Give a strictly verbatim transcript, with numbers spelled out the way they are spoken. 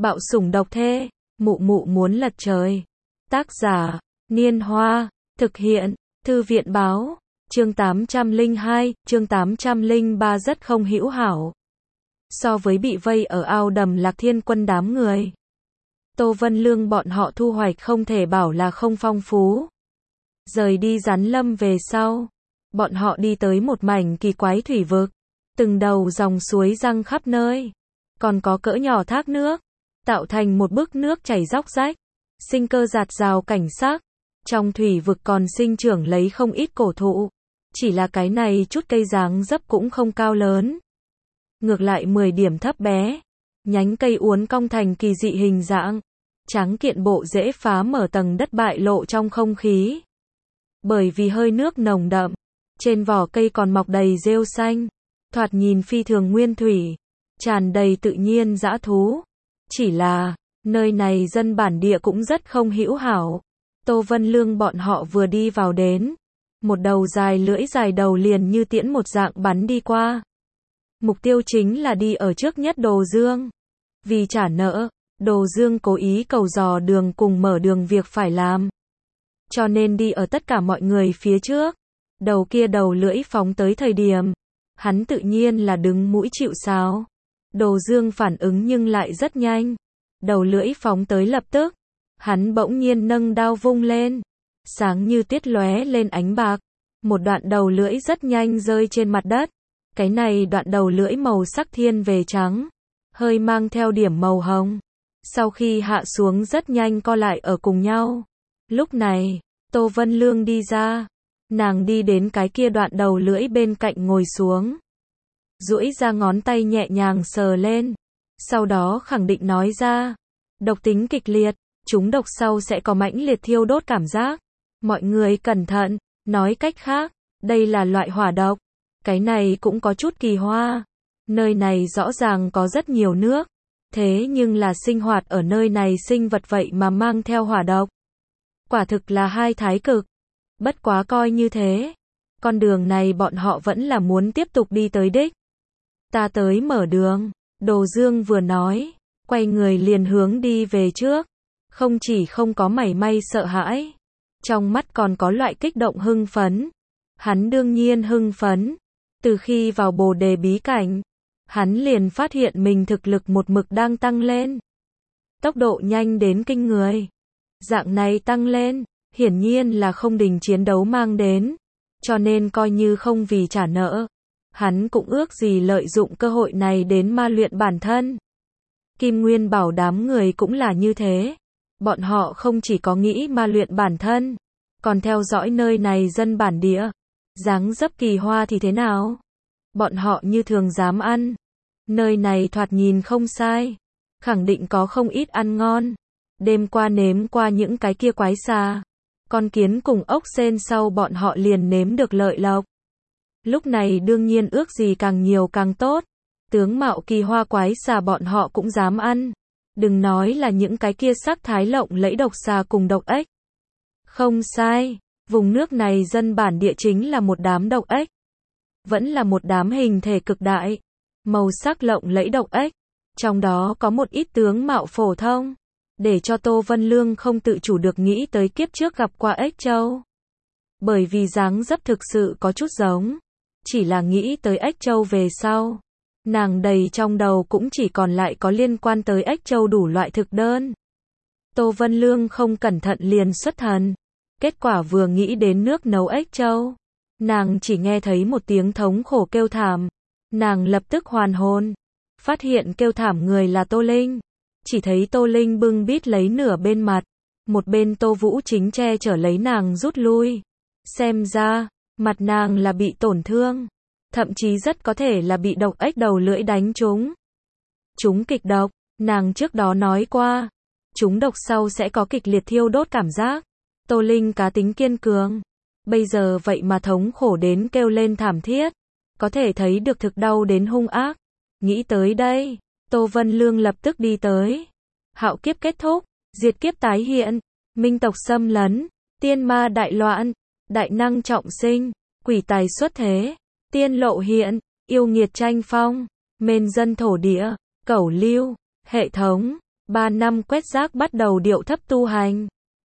Bạo sủng độc thê, mụ mụ muốn lật trời. Tác giả, Niên Hoa, thực hiện, Thư viện Báo, chương tám trăm lẻ hai, chương tám trăm lẻ ba rất không hữu hảo. So với bị vây ở ao đầm Lạc Thiên Quân đám người, Tô Vân Lương bọn họ thu hoạch không thể bảo là không phong phú. Rời đi Rắn Lâm về sau, bọn họ đi tới một mảnh kỳ quái thủy vực, từng đầu dòng suối giăng khắp nơi, còn có cỡ nhỏ thác nước, tạo thành một bức nước chảy róc rách, sinh cơ rạt rào cảnh sắc. Trong thủy vực còn sinh trưởng lấy không ít cổ thụ, chỉ là cái này chút cây dáng dấp cũng không cao lớn. Ngược lại mười điểm thấp bé, nhánh cây uốn cong thành kỳ dị hình dạng, trắng kiện bộ rễ phá mở tầng đất bại lộ trong không khí. Bởi vì hơi nước nồng đậm, trên vỏ cây còn mọc đầy rêu xanh, thoạt nhìn phi thường nguyên thủy, tràn đầy tự nhiên dã thú. Chỉ là, nơi này dân bản địa cũng rất không hữu hảo. Tô Vân Lương bọn họ vừa đi vào đến, một đầu dài lưỡi dài đầu liền như tiễn một dạng bắn đi qua. Mục tiêu chính là đi ở trước nhất Đồ Dương. Vì trả nợ, Đồ Dương cố ý cầu dò đường cùng mở đường việc phải làm, cho nên đi ở tất cả mọi người phía trước. Đầu kia đầu lưỡi phóng tới thời điểm, hắn tự nhiên là đứng mũi chịu sào. Đồ Dương phản ứng nhưng lại rất nhanh. Đầu lưỡi phóng tới lập tức, hắn bỗng nhiên nâng đao vung lên, sáng như tiết lóe lên ánh bạc. Một đoạn đầu lưỡi rất nhanh rơi trên mặt đất. Cái này đoạn đầu lưỡi màu sắc thiên về trắng, hơi mang theo điểm màu hồng. Sau khi hạ xuống rất nhanh co lại ở cùng nhau. Lúc này, Tô Vân Lương đi ra. Nàng đi đến cái kia đoạn đầu lưỡi bên cạnh ngồi xuống, duỗi ra ngón tay nhẹ nhàng sờ lên. Sau đó khẳng định nói ra, độc tính kịch liệt, chúng độc sau sẽ có mãnh liệt thiêu đốt cảm giác. Mọi người cẩn thận, nói cách khác, đây là loại hỏa độc. Cái này cũng có chút kỳ hoa. Nơi này rõ ràng có rất nhiều nước, thế nhưng là sinh hoạt ở nơi này sinh vật vậy mà mang theo hỏa độc. Quả thực là hai thái cực. Bất quá coi như thế, con đường này bọn họ vẫn là muốn tiếp tục đi tới đích. Ta tới mở đường, Đồ Dương vừa nói, quay người liền hướng đi về trước. Không chỉ không có mảy may sợ hãi, trong mắt còn có loại kích động hưng phấn. Hắn đương nhiên hưng phấn. Từ khi vào Bồ Đề bí cảnh, hắn liền phát hiện mình thực lực một mực đang tăng lên. Tốc độ nhanh đến kinh người. Dạng này tăng lên, hiển nhiên là không đình chiến đấu mang đến. Cho nên coi như không vì trả nợ, hắn cũng ước gì lợi dụng cơ hội này đến ma luyện bản thân. Kim Nguyên Bảo đám người cũng là như thế. Bọn họ không chỉ có nghĩ ma luyện bản thân, còn theo dõi nơi này dân bản địa. Dáng dấp kỳ hoa thì thế nào? Bọn họ như thường dám ăn. Nơi này thoạt nhìn không sai, khẳng định có không ít ăn ngon. Đêm qua nếm qua những cái kia quái xà, con kiến cùng ốc sên sau bọn họ liền nếm được lợi lộc. Lúc này đương nhiên ước gì càng nhiều càng tốt. Tướng mạo kỳ hoa quái xà bọn họ cũng dám ăn. Đừng nói là những cái kia sắc thái lộng lẫy độc xà cùng độc ếch. Không sai, vùng nước này dân bản địa chính là một đám độc ếch. Vẫn là một đám hình thể cực đại, màu sắc lộng lẫy độc ếch. Trong đó có một ít tướng mạo phổ thông, để cho Tô Vân Lương không tự chủ được nghĩ tới kiếp trước gặp qua ếch châu. Bởi vì dáng dấp thực sự có chút giống. Chỉ là nghĩ tới ếch châu về sau, nàng đầy trong đầu cũng chỉ còn lại có liên quan tới ếch châu đủ loại thực đơn. Tô Vân Lương không cẩn thận liền xuất thần. Kết quả vừa nghĩ đến nước nấu ếch châu, nàng chỉ nghe thấy một tiếng thống khổ kêu thảm. Nàng lập tức hoàn hồn, phát hiện kêu thảm người là Tô Linh. Chỉ thấy Tô Linh bưng bít lấy nửa bên mặt, một bên Tô Vũ chính che chở lấy nàng rút lui. Xem ra, mặt nàng là bị tổn thương, thậm chí rất có thể là bị độc ếch đầu lưỡi đánh trúng. Chúng kịch độc, nàng trước đó nói qua, chúng độc sau sẽ có kịch liệt thiêu đốt cảm giác. Tô Linh cá tính kiên cường, bây giờ vậy mà thống khổ đến kêu lên thảm thiết, có thể thấy được thực đau đến hung ác. Nghĩ tới đây, Tô Vân Lương lập tức đi tới. Hạo kiếp kết thúc, diệt kiếp tái hiện, minh tộc xâm lấn, tiên ma đại loạn, đại năng trọng sinh, quỷ tài xuất thế, tiên lộ hiện, yêu nghiệt tranh phong, mên dân thổ địa, cẩu lưu, hệ thống, ba năm quét rác bắt đầu điệu thấp tu hành.